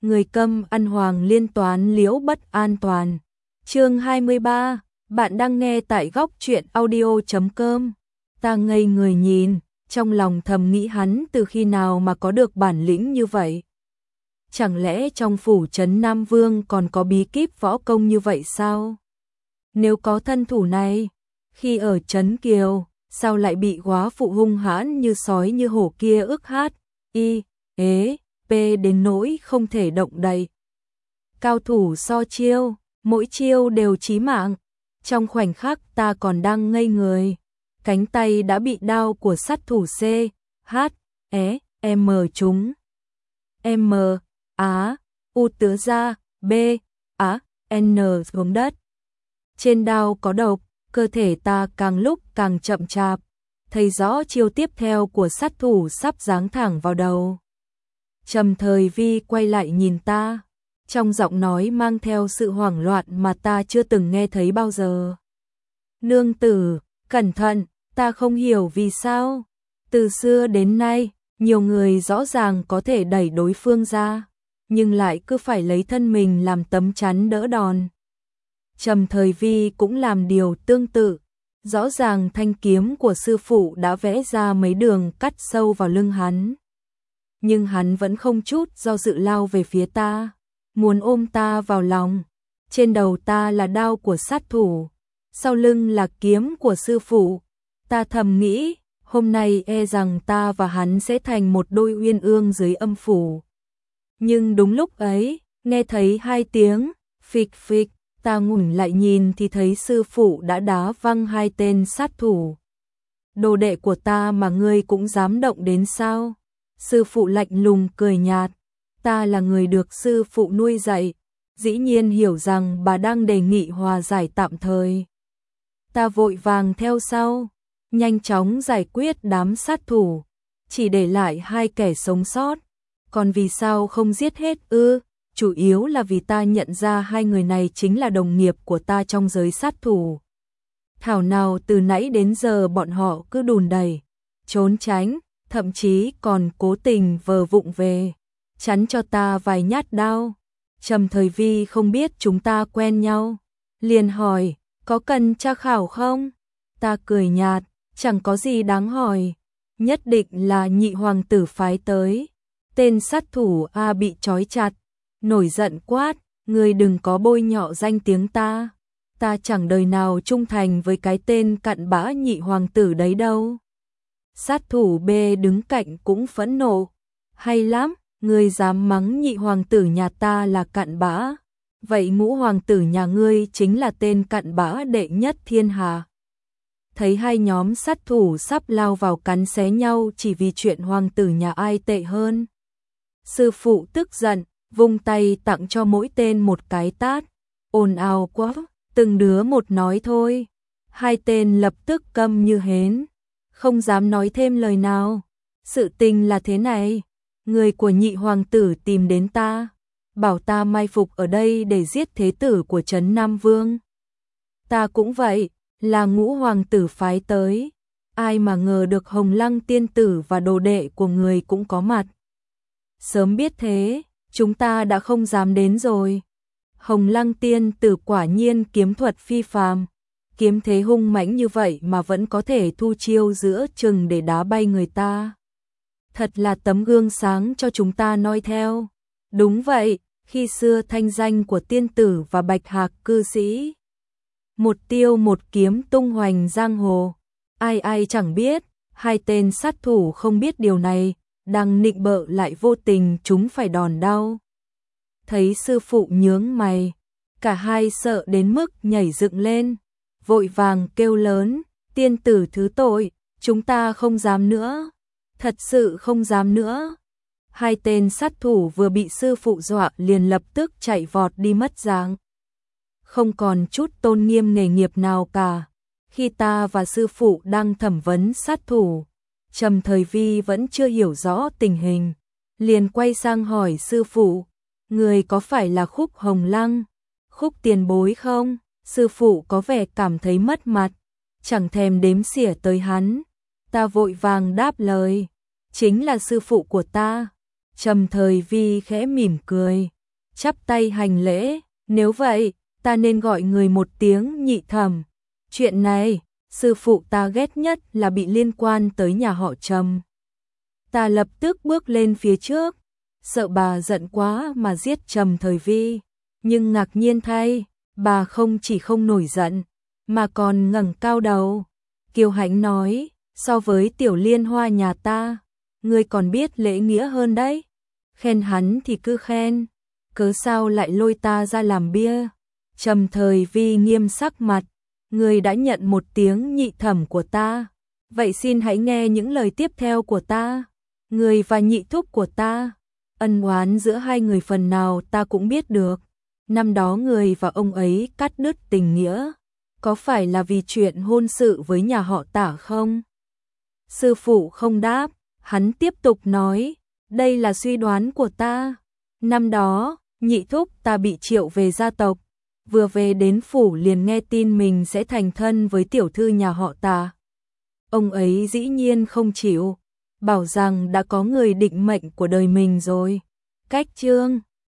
người câm ăn hoàng liên toán liễu bất an toàn. Chương 23, bạn đang nghe tại góc truyện audio.com. Ta ngây người nhìn, trong lòng thầm nghĩ hắn từ khi nào mà có được bản lĩnh như vậy. Chẳng lẽ trong phủ trấn Nam Vương còn có bí kíp võ công như vậy sao? Nếu có thân thủ này, khi ở trấn Kiều, sao lại bị góa phụ hung hãn như sói như hổ kia ức hát, y, ế, p đến nỗi không thể động đậy. Cao thủ so chiêu, mỗi chiêu đều chí mạng. Trong khoảnh khắc ta còn đang ngây người, cánh tay đã bị đao của sát thủ C, H, E, M trúng. M, Á, U tứa ra, B, Á, N xuống đất. Trên đao có độc, cơ thể ta càng lúc càng chậm chạp, thấy rõ chiêu tiếp theo của sát thủ sắp giáng thẳng vào đầu. Trầm Thời Vi quay lại nhìn ta, trong giọng nói mang theo sự hoảng loạn mà ta chưa từng nghe thấy bao giờ. Nương tử, cẩn thận, ta không hiểu vì sao. Từ xưa đến nay, nhiều người rõ ràng có thể đẩy đối phương ra, nhưng lại cứ phải lấy thân mình làm tấm chắn đỡ đòn. Trầm Thời Vi cũng làm điều tương tự. Rõ ràng thanh kiếm của sư phụ đã vẽ ra mấy đường cắt sâu vào lưng hắn. Nhưng hắn vẫn không chút do dự lao về phía ta, muốn ôm ta vào lòng. Trên đầu ta là đao của sát thủ, sau lưng là kiếm của sư phụ. Ta thầm nghĩ, hôm nay e rằng ta và hắn sẽ thành một đôi uyên ương dưới âm phủ. Nhưng đúng lúc ấy, nghe thấy hai tiếng phịch phịch, ta ngẩng lại nhìn thì thấy sư phụ đã đá văng hai tên sát thủ. Đồ đệ của ta mà ngươi cũng dám động đến sao? Sư phụ lạnh lùng cười nhạt. Ta là người được sư phụ nuôi dạy, dĩ nhiên hiểu rằng bà đang đề nghị hòa giải tạm thời. Ta vội vàng theo sau, nhanh chóng giải quyết đám sát thủ, chỉ để lại hai kẻ sống sót. Còn vì sao không giết hết ư? Chủ yếu là vì ta nhận ra hai người này chính là đồng nghiệp của ta trong giới sát thủ. Thảo nào từ nãy đến giờ bọn họ cứ đùn đẩy, trốn tránh, thậm chí còn cố tình vờ vụng về, chắn cho ta vài nhát đao. Trầm Thời Vi không biết chúng ta quen nhau, liền hỏi, có cần tra khảo không? Ta cười nhạt, chẳng có gì đáng hỏi, nhất định là nhị hoàng tử phái tới. Tên sát thủ A bị trói chặt, nổi giận quát, ngươi đừng có bôi nhọ danh tiếng ta. Ta chẳng đời nào trung thành với cái tên cặn bã nhị hoàng tử đấy đâu. Sát thủ B đứng cạnh cũng phẫn nộ, hay lắm, ngươi dám mắng nhị hoàng tử nhà ta là cặn bã. Vậy ngũ hoàng tử nhà ngươi chính là tên cặn bã đệ nhất thiên hạ. Thấy hai nhóm sát thủ sắp lao vào cắn xé nhau chỉ vì chuyện hoàng tử nhà ai tệ hơn. Sư phụ tức giận, vung tay tặng cho mỗi tên một cái tát. Ồn ào quá, từng đứa một nói thôi. Hai tên lập tức câm như hến, không dám nói thêm lời nào. Sự tình là thế này, người của nhị hoàng tử tìm đến ta, bảo ta mai phục ở đây để giết thế tử của trấn Nam Vương. Ta cũng vậy, là ngũ hoàng tử phái tới. Ai mà ngờ được Hồng Lăng tiên tử và đồ đệ của người cũng có mặt. Sớm biết thế, chúng ta đã không dám đến rồi. Hồng Lăng tiên tử quả nhiên kiếm thuật phi phàm, kiếm thế hung mãnh như vậy mà vẫn có thể thu chiêu giữa chừng để đá bay người ta. Thật là tấm gương sáng cho chúng ta noi theo. Đúng vậy, khi xưa thanh danh của tiên tử và bạch hạc cư sĩ, một tiêu một kiếm tung hoành giang hồ. Ai ai chẳng biết, hai tên sát thủ không biết điều này, đang nịnh bợ lại vô tình chúng phải đòn đau. Thấy sư phụ nhướng mày, cả hai sợ đến mức nhảy dựng lên, vội vàng kêu lớn, tiên tử thứ tội, chúng ta không dám nữa, thật sự không dám nữa. Hai tên sát thủ vừa bị sư phụ dọa liền lập tức chạy vọt đi mất dạng. Không còn chút tôn nghiêm nghề nghiệp nào cả. Khi ta và sư phụ đang thẩm vấn sát thủ, Trầm Thời Vi vẫn chưa hiểu rõ tình hình, liền quay sang hỏi sư phụ, người có phải là Khúc Hồng Lăng, Khúc tiền bối không? Sư phụ có vẻ cảm thấy mất mặt, chẳng thèm đếm xỉa tới hắn. Ta vội vàng đáp lời, chính là sư phụ của ta. Trầm Thời Vi khẽ mỉm cười, chắp tay hành lễ, nếu vậy, ta nên gọi người một tiếng nhị thẩm. Chuyện này, sư phụ ta ghét nhất là bị liên quan tới nhà họ Trầm. Ta lập tức bước lên phía trước, sợ bà giận quá mà giết Trầm Thời Vi, nhưng ngạc nhiên thay, bà không chỉ không nổi giận, mà còn ngẩng cao đầu, kiêu hãnh nói, so với Tiểu Liên Hoa nhà ta, ngươi còn biết lễ nghĩa hơn đấy. Khen hắn thì cứ khen, cớ sao lại lôi ta ra làm bia. Trầm Thời Vi nghiêm sắc mặt, ngươi đã nhận một tiếng nhị thẩm của ta, vậy xin hãy nghe những lời tiếp theo của ta. Ngươi và nhị thúc của ta, ân oán giữa hai người phần nào ta cũng biết được. Năm đó người và ông ấy cắt đứt tình nghĩa, có phải là vì chuyện hôn sự với nhà họ Tả không? Sư phụ không đáp, hắn tiếp tục nói, đây là suy đoán của ta. Năm đó, nhị thúc ta bị triệu về gia tộc, vừa về đến phủ liền nghe tin mình sẽ thành thân với tiểu thư nhà họ Tả. Ông ấy dĩ nhiên không chịu, bảo rằng đã có người định mệnh của đời mình rồi. Cách chương